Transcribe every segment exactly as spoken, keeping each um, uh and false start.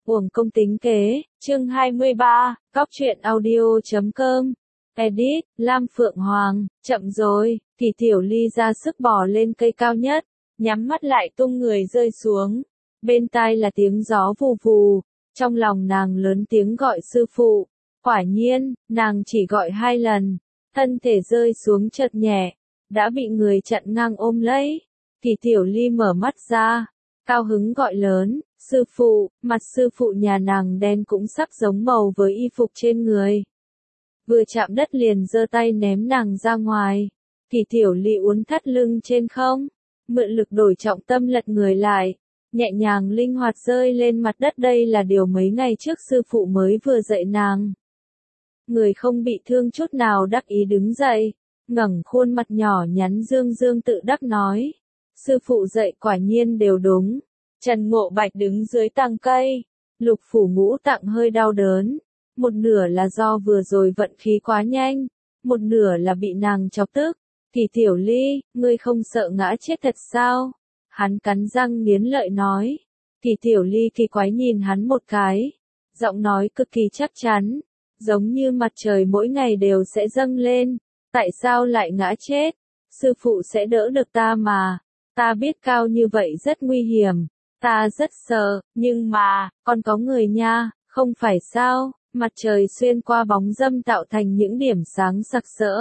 Uổng công tính kế, chương hai mươi ba, Cóc truyện audio chấm com. Edit, Lam Phượng Hoàng, chậm rồi, thì Tiểu Ly ra sức bò lên cây cao nhất, nhắm mắt lại tung người rơi xuống. Bên tai là tiếng gió vù vù, trong lòng nàng lớn tiếng gọi sư phụ. Quả nhiên, nàng chỉ gọi hai lần, thân thể rơi xuống chợt nhẹ, đã bị người chặn ngang ôm lấy. Thì Tiểu Ly mở mắt ra, cao hứng gọi lớn, sư phụ. Mặt sư phụ nhà nàng đen cũng sắc giống màu với y phục trên người. Vừa chạm đất liền giơ tay ném nàng ra ngoài. Thì Tiểu Ly uốn thắt lưng trên không, mượn lực đổi trọng tâm lật người lại, nhẹ nhàng linh hoạt rơi lên mặt đất. Đây là điều mấy ngày trước sư phụ mới vừa dạy nàng. Người không bị thương chút nào đắc ý đứng dậy, ngẩng khuôn mặt nhỏ nhắn dương dương tự đắc nói. Sư phụ dạy quả nhiên đều đúng. Trần Ngộ Bạch đứng dưới tàng cây, lục phủ ngũ tạng hơi đau đớn. Một nửa là do vừa rồi vận khí quá nhanh, một nửa là bị nàng chọc tức. Thì Tiểu Ly, ngươi không sợ ngã chết thật sao? Hắn cắn răng nghiến lợi nói. Thì Tiểu Ly kỳ quái nhìn hắn một cái, giọng nói cực kỳ chắc chắn, giống như mặt trời mỗi ngày đều sẽ dâng lên. Tại sao lại ngã chết? Sư phụ sẽ đỡ được ta mà. Ta biết cao như vậy rất nguy hiểm, ta rất sợ, nhưng mà, còn có người nha, không phải sao? Mặt trời xuyên qua bóng râm tạo thành những điểm sáng sặc sỡ.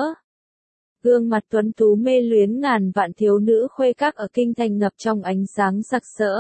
Gương mặt tuấn tú mê luyến ngàn vạn thiếu nữ khuê các ở kinh thành ngập trong ánh sáng sặc sỡ.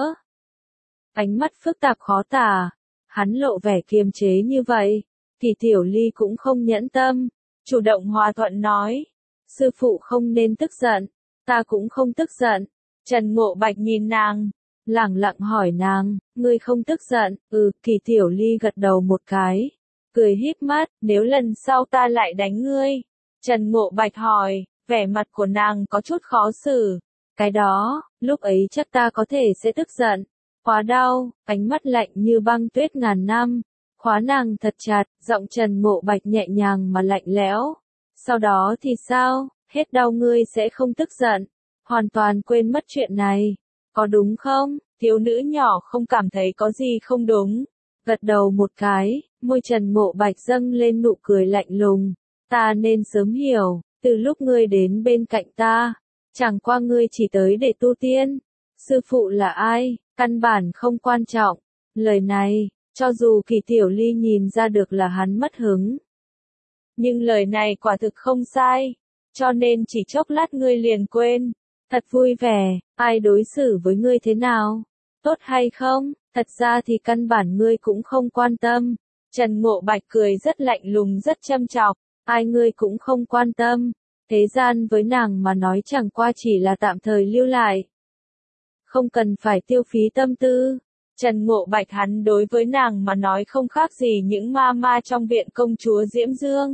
Ánh mắt phức tạp khó tả, hắn lộ vẻ kiềm chế như vậy, thì Tiểu Ly cũng không nhẫn tâm, chủ động hòa thuận nói. Sư phụ không nên tức giận, ta cũng không tức giận. Trần Ngộ Bạch nhìn nàng, lẳng lặng hỏi nàng, ngươi không tức giận? Ừ, Kỳ Tiểu Ly gật đầu một cái, cười híp mắt, nếu lần sau ta lại đánh ngươi? Trần Ngộ Bạch hỏi, vẻ mặt của nàng có chút khó xử. Cái đó, lúc ấy chắc ta có thể sẽ tức giận. Quá đau, ánh mắt lạnh như băng tuyết ngàn năm, khóa nàng thật chặt, giọng Trần Ngộ Bạch nhẹ nhàng mà lạnh lẽo. Sau đó thì sao? Hết đau ngươi sẽ không tức giận, hoàn toàn quên mất chuyện này, có đúng không? Thiếu nữ nhỏ không cảm thấy có gì không đúng, gật đầu một cái, môi Trần Ngộ Bạch dâng lên nụ cười lạnh lùng. Ta nên sớm hiểu, từ lúc ngươi đến bên cạnh ta, chẳng qua ngươi chỉ tới để tu tiên. Sư phụ là ai, căn bản không quan trọng. Lời này, cho dù Kỳ Tiểu Ly nhìn ra được là hắn mất hứng, nhưng lời này quả thực không sai, cho nên chỉ chốc lát ngươi liền quên. Thật vui vẻ, ai đối xử với ngươi thế nào, tốt hay không, thật ra thì căn bản ngươi cũng không quan tâm. Trần Ngộ Bạch cười rất lạnh lùng rất châm chọc, ai ngươi cũng không quan tâm. Thế gian với nàng mà nói chẳng qua chỉ là tạm thời lưu lại, không cần phải tiêu phí tâm tư. Trần Ngộ Bạch hắn đối với nàng mà nói không khác gì những ma ma trong viện công chúa Diễm Dương.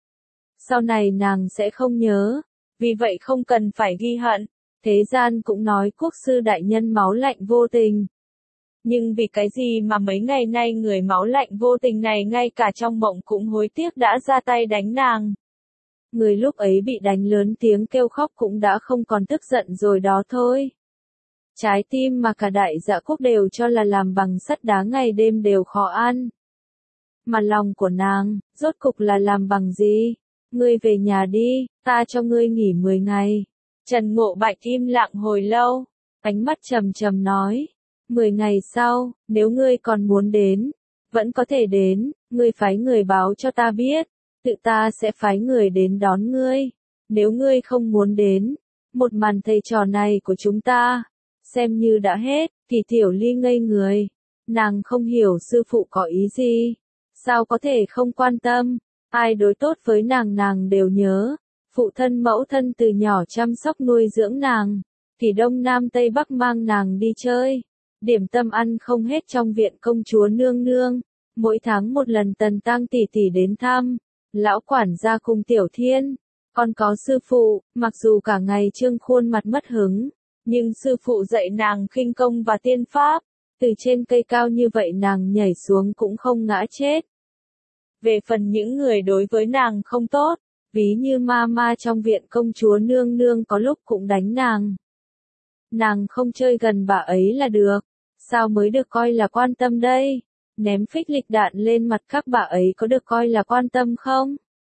Sau này nàng sẽ không nhớ, vì vậy không cần phải ghi hận. Thế gian cũng nói quốc sư đại nhân máu lạnh vô tình. Nhưng vì cái gì mà mấy ngày nay người máu lạnh vô tình này ngay cả trong mộng cũng hối tiếc đã ra tay đánh nàng. Người lúc ấy bị đánh lớn tiếng kêu khóc cũng đã không còn tức giận rồi đó thôi. Trái tim mà cả đại dạ quốc đều cho là làm bằng sắt đá ngày đêm đều khó ăn. Mà lòng của nàng, rốt cục là làm bằng gì? Ngươi về nhà đi, ta cho ngươi nghỉ mười ngày. Trần Ngộ Bạch im lặng hồi lâu, ánh mắt trầm trầm nói. Mười ngày sau, nếu ngươi còn muốn đến, vẫn có thể đến, ngươi phái người báo cho ta biết, tự ta sẽ phái người đến đón ngươi. Nếu ngươi không muốn đến, một màn thầy trò này của chúng ta, xem như đã hết. Thì Tiểu Ly ngây người, nàng không hiểu sư phụ có ý gì, sao có thể không quan tâm, ai đối tốt với nàng nàng đều nhớ. Phụ thân mẫu thân từ nhỏ chăm sóc nuôi dưỡng nàng, thì đông nam tây bắc mang nàng đi chơi, điểm tâm ăn không hết trong viện công chúa nương nương. Mỗi tháng một lần Tần Tăng tỷ tỷ đến thăm, lão quản gia cùng Tiểu Thiên, còn có sư phụ. Mặc dù cả ngày trương khuôn mặt mất hứng, nhưng sư phụ dạy nàng khinh công và tiên pháp, từ trên cây cao như vậy nàng nhảy xuống cũng không ngã chết. Về phần những người đối với nàng không tốt, ví như ma ma trong viện công chúa nương nương có lúc cũng đánh nàng. Nàng không chơi gần bà ấy là được, sao mới được coi là quan tâm đây? ném phích lịch đạn lên mặt các bà ấy có được coi là quan tâm không?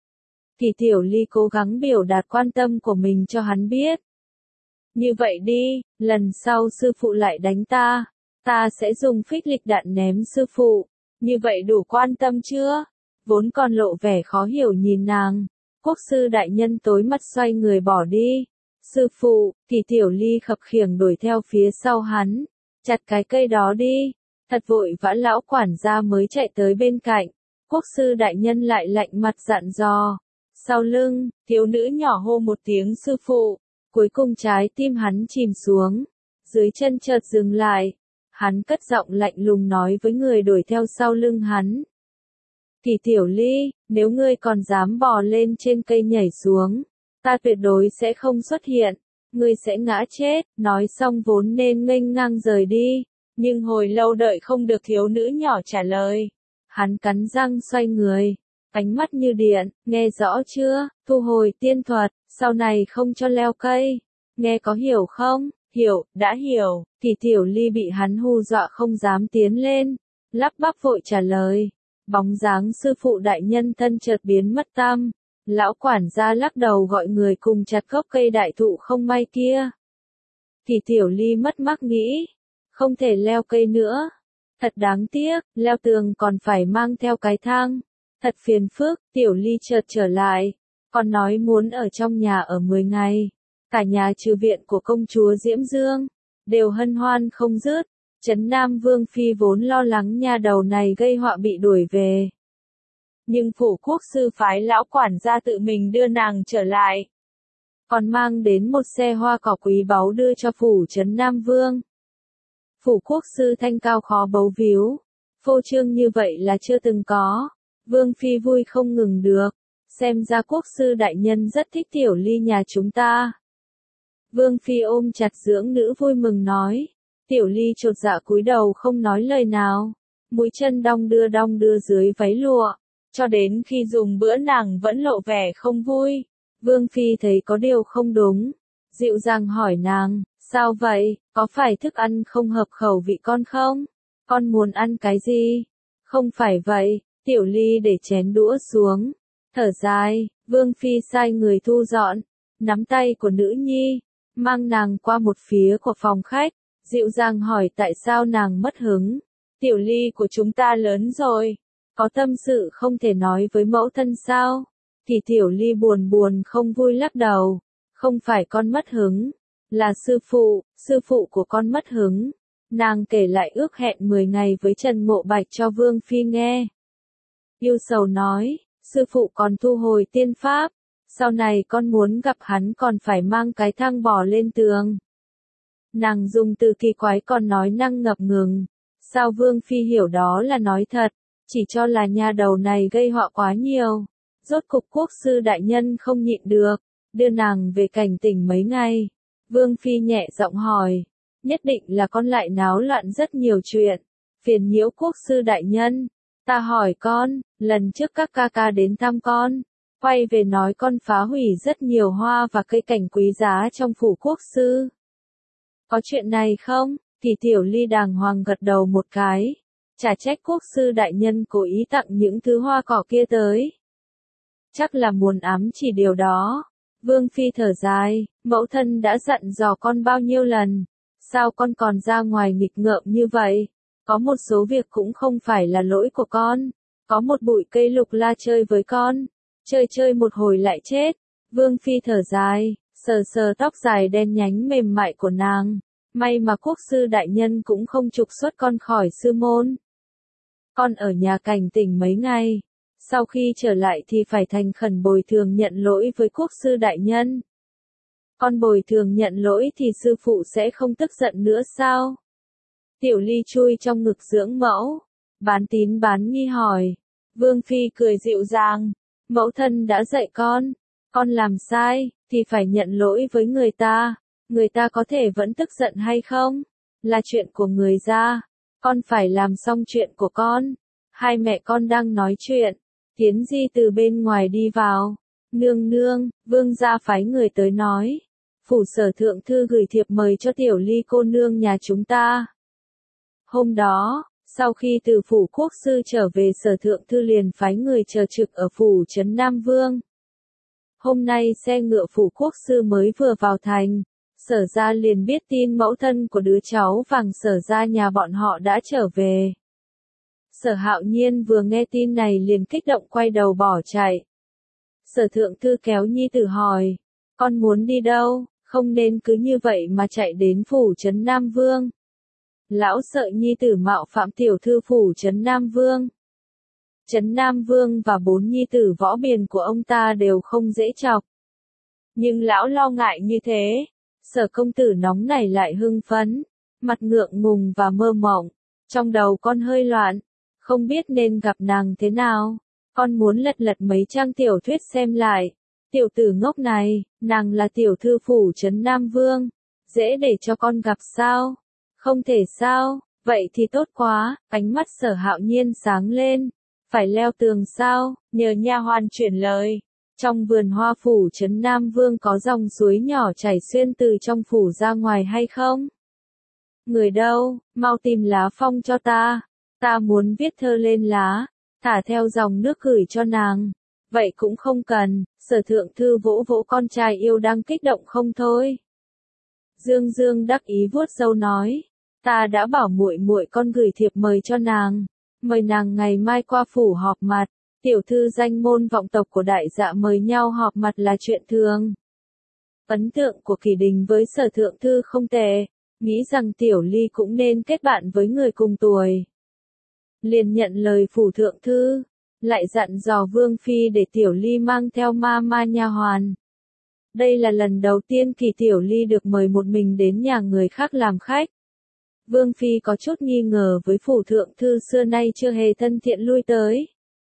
Thì Tiểu Ly cố gắng biểu đạt quan tâm của mình cho hắn biết. Như vậy đi, lần sau sư phụ lại đánh ta, ta sẽ dùng phích lịch đạn ném sư phụ, như vậy đủ quan tâm chưa? Vốn còn lộ vẻ khó hiểu nhìn nàng, quốc sư đại nhân tối mắt xoay người bỏ đi. Sư phụ, thì Tiểu Ly khập khiễng đuổi theo phía sau hắn, chặt cái cây đó đi. Thật vội vã lão quản gia mới chạy tới bên cạnh, quốc sư đại nhân lại lạnh mặt dặn dò. Sau lưng, thiếu nữ nhỏ hô một tiếng sư phụ, cuối cùng trái tim hắn chìm xuống, dưới chân chợt dừng lại, hắn cất giọng lạnh lùng nói với người đuổi theo sau lưng hắn. Thì Tiểu Ly, nếu ngươi còn dám bò lên trên cây nhảy xuống, ta tuyệt đối sẽ không xuất hiện, ngươi sẽ ngã chết, nói xong vốn nên nghênh ngang rời đi, nhưng hồi lâu đợi không được thiếu nữ nhỏ trả lời. Hắn cắn răng xoay người, ánh mắt như điện, nghe rõ chưa, thu hồi tiên thuật, sau này không cho leo cây, nghe có hiểu không? Hiểu, đã hiểu, thì Tiểu Ly bị hắn hù dọa không dám tiến lên, lắp bắp vội trả lời. Bóng dáng sư phụ đại nhân thân chợt biến mất tăm, lão quản gia lắc đầu gọi người cùng chặt gốc cây đại thụ không may kia. Thì Tiểu Ly mất mắc nghĩ, không thể leo cây nữa, thật đáng tiếc, leo tường còn phải mang theo cái thang, thật phiền phức. Tiểu Ly chợt trở lại, còn nói muốn ở trong nhà ở mười ngày, cả nhà trừ viện của công chúa Diễm Dương, đều hân hoan không dứt. Trấn Nam Vương Phi vốn lo lắng nha đầu này gây họa bị đuổi về. Nhưng phủ quốc sư phái lão quản gia tự mình đưa nàng trở lại. Còn mang đến một xe hoa cỏ quý báu đưa cho phủ Trấn Nam Vương. Phủ quốc sư thanh cao khó bấu víu. Phô trương như vậy là chưa từng có. Vương Phi vui không ngừng được. Xem ra quốc sư đại nhân rất thích Tiểu Ly nhà chúng ta. Vương Phi ôm chặt dưỡng nữ vui mừng nói. Tiểu Ly chột dạ cúi đầu không nói lời nào, mũi chân đong đưa đong đưa dưới váy lụa, cho đến khi dùng bữa nàng vẫn lộ vẻ không vui. Vương Phi thấy có điều không đúng, dịu dàng hỏi nàng, sao vậy, có phải thức ăn không hợp khẩu vị con không? Con muốn ăn cái gì? Không phải vậy, Tiểu Ly để chén đũa xuống, thở dài, Vương Phi sai người thu dọn, nắm tay của nữ nhi, mang nàng qua một phía của phòng khách. Dịu dàng hỏi tại sao nàng mất hứng. Tiểu Ly của chúng ta lớn rồi, có tâm sự không thể nói với mẫu thân sao? Thì Tiểu Ly buồn buồn không vui lắc đầu. Không phải con mất hứng, là sư phụ, sư phụ của con mất hứng. Nàng kể lại ước hẹn mười ngày với Trần Mộ Bạch cho Vương Phi nghe. Yêu sầu nói, sư phụ còn thu hồi tiên pháp, sau này con muốn gặp hắn còn phải mang cái thang bò lên tường. Nàng dùng từ kỳ quái còn nói năng ngập ngừng. Sao Vương Phi hiểu đó là nói thật, chỉ cho là nha đầu này gây họa quá nhiều. Rốt cục quốc sư đại nhân không nhịn được, đưa nàng về cảnh tỉnh mấy ngày. Vương Phi nhẹ giọng hỏi, nhất định là con lại náo loạn rất nhiều chuyện, phiền nhiễu quốc sư đại nhân. Ta hỏi con, lần trước các ca ca đến thăm con, quay về nói con phá hủy rất nhiều hoa và cây cảnh quý giá trong phủ quốc sư. Có chuyện này không? Thì Tiểu Ly đàng hoàng gật đầu một cái. Chả trách quốc sư đại nhân cố ý tặng những thứ hoa cỏ kia tới. Chắc là muốn ám chỉ điều đó. Vương Phi thở dài, mẫu thân đã dặn dò con bao nhiêu lần. Sao con còn ra ngoài nghịch ngợm như vậy? Có một số việc cũng không phải là lỗi của con. Có một bụi cây lục la chơi với con. Chơi chơi một hồi lại chết. Vương Phi thở dài, sờ sờ tóc dài đen nhánh mềm mại của nàng. May mà quốc sư đại nhân cũng không trục xuất con khỏi sư môn. Con ở nhà cảnh tỉnh mấy ngày. Sau khi trở lại thì phải thành khẩn bồi thường nhận lỗi với quốc sư đại nhân. Con bồi thường nhận lỗi thì sư phụ sẽ không tức giận nữa sao? Tiểu Ly chui trong ngực dưỡng mẫu. Bán tín bán nghi hỏi. Vương Phi cười dịu dàng. Mẫu thân đã dạy con. Con làm sai, thì phải nhận lỗi với người ta. Người ta có thể vẫn tức giận hay không? Là chuyện của người ra. Con phải làm xong chuyện của con. Hai mẹ con đang nói chuyện. Tiến Di từ bên ngoài đi vào. Nương nương, vương gia phái người tới nói. Phủ sở thượng thư gửi thiệp mời cho Tiểu Ly cô nương nhà chúng ta. Hôm đó, Sau khi từ phủ quốc sư trở về, Sở Thượng Thư liền phái người chờ trực ở phủ trấn Nam Vương. Hôm nay xe ngựa phủ quốc sư mới vừa vào thành, Sở gia liền biết tin mẫu thân của đứa cháu vàng Sở gia nhà bọn họ đã trở về. Sở Hạo Nhiên vừa nghe tin này liền kích động quay đầu bỏ chạy. Sở Thượng Thư kéo nhi tử hỏi, con muốn đi đâu, không nên cứ như vậy mà chạy đến phủ trấn Nam Vương. Lão sợ nhi tử mạo phạm tiểu thư phủ trấn Nam Vương. Trấn Nam Vương và bốn nhi tử võ biền của ông ta đều không dễ chọc. Nhưng lão lo ngại như thế, Sở công tử nóng nảy lại hưng phấn, mặt ngượng ngùng và mơ mộng, trong đầu con hơi loạn, không biết nên gặp nàng thế nào. Con muốn lật lật mấy trang tiểu thuyết xem lại. Tiểu tử ngốc này, nàng là tiểu thư phủ trấn Nam Vương, dễ để cho con gặp sao? Không thể sao? Vậy thì tốt quá. Ánh mắt Sở Hạo Nhiên sáng lên. Phải leo tường sao? Nhờ nha hoàn chuyển lời. Trong vườn hoa phủ trấn Nam Vương có dòng suối nhỏ chảy xuyên từ trong phủ ra ngoài hay không? Người đâu? Mau tìm lá phong cho ta. Ta muốn viết thơ lên lá, thả theo dòng nước gửi cho nàng. Vậy cũng không cần. Sở Thượng Thư vỗ vỗ con trai yêu đang kích động không thôi. Dương Dương đắc ý vuốt râu nói, ta đã bảo muội muội con gửi thiệp mời cho nàng, mời nàng ngày mai qua phủ họp mặt. Tiểu thư danh môn vọng tộc của đại dạ mời nhau họp mặt là chuyện thường. Ấn tượng của Kỷ Đình với Sở Thượng Thư không tệ, nghĩ rằng Tiểu Ly cũng nên kết bạn với người cùng tuổi. Liền nhận lời phủ Thượng Thư, lại dặn dò Vương Phi để Tiểu Ly mang theo ma ma nha hoàn. Đây là lần đầu tiên Kỳ Tiểu Ly được mời một mình đến nhà người khác làm khách. Vương Phi có chút nghi ngờ với phủ Thượng Thư xưa nay chưa hề thân thiện lui tới.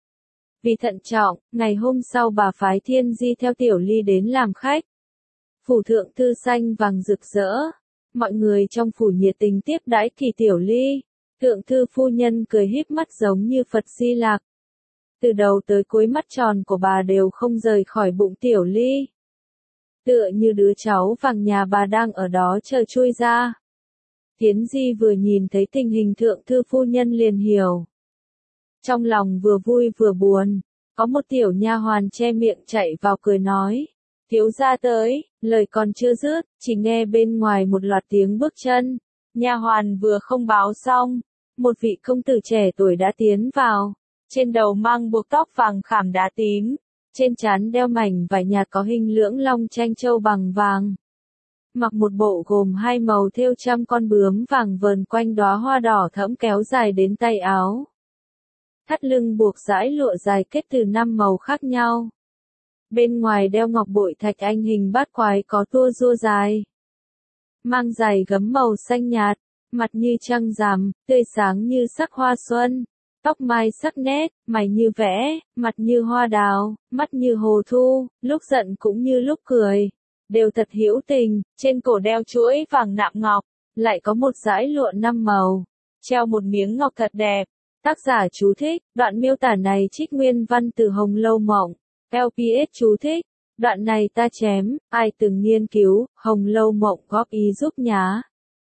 Vì thận trọng, ngày hôm sau bà phái Thiên Di theo Tiểu Ly đến làm khách. Phủ Thượng Thư xanh vàng rực rỡ, mọi người trong phủ nhiệt tình tiếp đãi Kỳ Tiểu Ly. Thượng Thư phu nhân cười híp mắt giống như Phật Di Lạc. Từ đầu tới cuối mắt tròn của bà đều không rời khỏi bụng Tiểu Ly. Tựa như đứa cháu vàng nhà bà đang ở đó chờ chui ra. Tiến Di vừa nhìn thấy tình hình Thượng Thư phu nhân liền hiểu. Trong lòng vừa vui vừa buồn, có một tiểu nha hoàn che miệng chạy vào cười nói, thiếu gia tới. Lời còn chưa dứt, chỉ nghe bên ngoài một loạt tiếng bước chân. Nha hoàn vừa không báo xong, một vị công tử trẻ tuổi đã tiến vào, trên đầu mang buộc tóc vàng khảm đá tím, trên trán đeo mảnh vải nhạt có hình lưỡng long tranh châu bằng vàng. Mặc một bộ gồm hai màu thêu trăm con bướm vàng vờn quanh đóa hoa đỏ thẫm kéo dài đến tay áo. Thắt lưng buộc dải lụa dài kết từ năm màu khác nhau. Bên ngoài đeo ngọc bội thạch anh hình bát quái có tua rua dài. Mang giày gấm màu xanh nhạt, mặt như trăng rằm, tươi sáng như sắc hoa xuân. Tóc mai sắc nét, mày như vẽ, mặt như hoa đào, mắt như hồ thu, lúc giận cũng như lúc cười. Đều thật hữu tình, trên cổ đeo chuỗi vàng nạm ngọc, lại có một dải lụa năm màu, treo một miếng ngọc thật đẹp. Tác giả chú thích, đoạn miêu tả này trích nguyên văn từ Hồng Lâu Mộng. lờ pê ét chú thích, đoạn này ta chém, ai từng nghiên cứu, Hồng Lâu Mộng góp ý giúp nhá.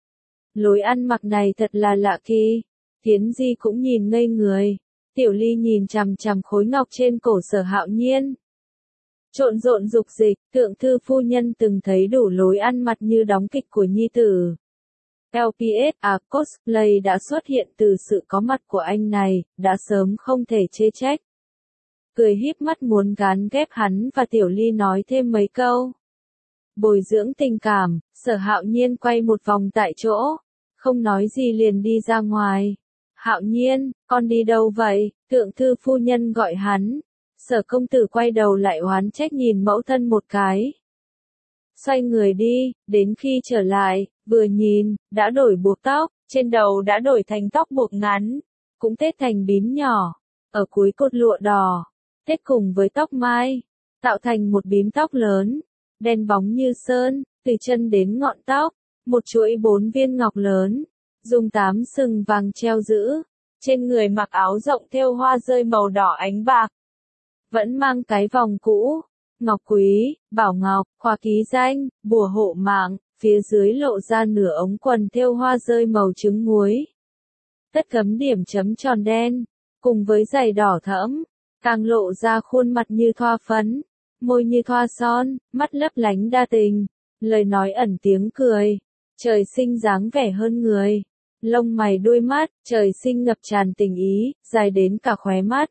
Lối ăn mặc này thật là lạ kỳ. Tiến Di cũng nhìn ngây người. Tiểu Ly nhìn chằm chằm khối ngọc trên cổ Sở Hạo Nhiên. Trộn rộn dục dịch, Thượng Thư phu nhân từng thấy đủ lối ăn mặc như đóng kịch của nhi tử. lờ pê ét à cosplay đã xuất hiện từ sự có mặt của anh này, đã sớm không thể chê trách. Cười híp mắt muốn gán ghép hắn và Tiểu Ly nói thêm mấy câu. Bồi dưỡng tình cảm, Sở Hạo Nhiên quay một vòng tại chỗ, không nói gì liền đi ra ngoài. Hạo Nhiên, con đi đâu vậy? Thượng Thư phu nhân gọi hắn. Sở công tử quay đầu lại oán trách nhìn mẫu thân một cái. Xoay người đi, đến khi trở lại, vừa nhìn, đã đổi buộc tóc, trên đầu đã đổi thành tóc buộc ngắn, cũng tết thành bím nhỏ, ở cuối cột lụa đỏ, tết cùng với tóc mai, tạo thành một bím tóc lớn, đen bóng như sơn, từ chân đến ngọn tóc, một chuỗi bốn viên ngọc lớn, dùng tám sừng vàng treo giữ, trên người mặc áo rộng thêu hoa rơi màu đỏ ánh bạc. Vẫn mang cái vòng cũ, ngọc quý, bảo ngọc, khóa ký danh, bùa hộ mạng, phía dưới lộ ra nửa ống quần thêu hoa rơi màu trứng muối. tất cấm điểm chấm tròn đen, cùng với giày đỏ thẫm, càng lộ ra khuôn mặt như thoa phấn, môi như thoa son, mắt lấp lánh đa tình, lời nói ẩn tiếng cười, trời sinh dáng vẻ hơn người, lông mày đuôi mắt, trời sinh ngập tràn tình ý, dài đến cả khóe mắt.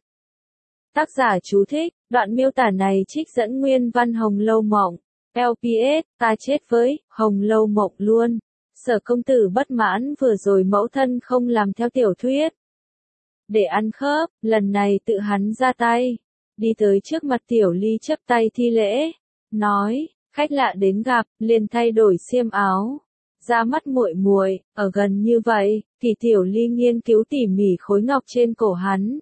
Tác giả chú thích, đoạn miêu tả này trích dẫn nguyên văn Hồng Lâu Mộng, lờ pê ét, ta chết với, Hồng Lâu Mộng luôn. Sở công tử bất mãn vừa rồi mẫu thân không làm theo tiểu thuyết. Để ăn khớp, lần này tự hắn ra tay, đi tới trước mặt Tiểu Ly chắp tay thi lễ, nói, khách lạ đến gặp, liền thay đổi xiêm áo. Ra mắt muội muội, ở gần như vậy, thì Tiểu Ly nghiên cứu tỉ mỉ khối ngọc trên cổ hắn.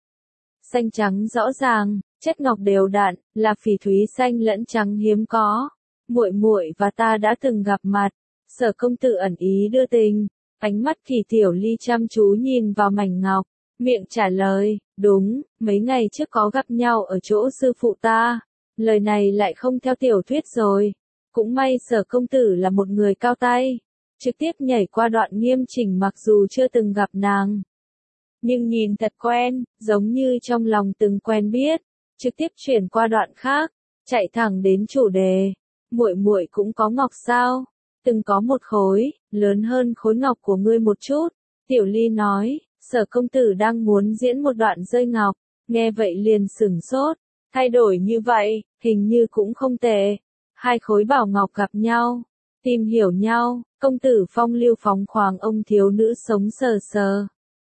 Xanh trắng rõ ràng, chất ngọc đều đặn, là phỉ thúy xanh lẫn trắng hiếm có. Muội muội và ta đã từng gặp mặt. Sở công tử ẩn ý đưa tình, ánh mắt thì Tiểu Ly chăm chú nhìn vào mảnh ngọc, miệng trả lời, đúng, mấy ngày trước có gặp nhau ở chỗ sư phụ ta. Lời này lại không theo tiểu thuyết rồi. Cũng may Sở công tử là một người cao tay, trực tiếp nhảy qua đoạn nghiêm chỉnh mặc dù chưa từng gặp nàng. Nhưng nhìn thật quen, giống như trong lòng từng quen biết, trực tiếp chuyển qua đoạn khác, chạy thẳng đến chủ đề. Muội muội cũng có ngọc sao? Từng có một khối, lớn hơn khối ngọc của ngươi một chút. Tiểu Ly nói, Sở công tử đang muốn diễn một đoạn rơi ngọc, nghe vậy liền sửng sốt, thay đổi như vậy, hình như cũng không tệ. Hai khối bảo ngọc gặp nhau, tìm hiểu nhau, công tử phong lưu phóng khoáng ông thiếu nữ sống sờ sờ.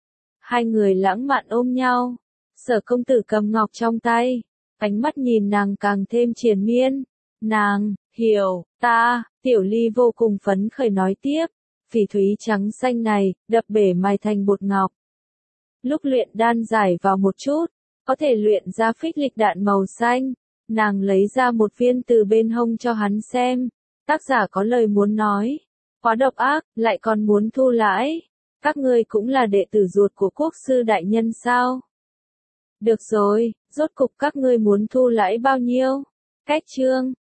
Hai người lãng mạn ôm nhau, Sở công tử cầm ngọc trong tay, ánh mắt nhìn nàng càng thêm triền miên. Nàng, hiểu, ta, Tiểu Ly vô cùng phấn khởi nói tiếp, phỉ thúy trắng xanh này, đập bể mài thành bột ngọc. Lúc luyện đan giải vào một chút, có thể luyện ra phích lịch đạn màu xanh. Nàng lấy ra một viên từ bên hông cho hắn xem. Tác giả có lời muốn nói. Quá độc ác, lại còn muốn thu lãi. Các ngươi cũng là đệ tử ruột của quốc sư đại nhân sao? Được rồi, rốt cục các ngươi muốn thu lãi bao nhiêu? Cách chương.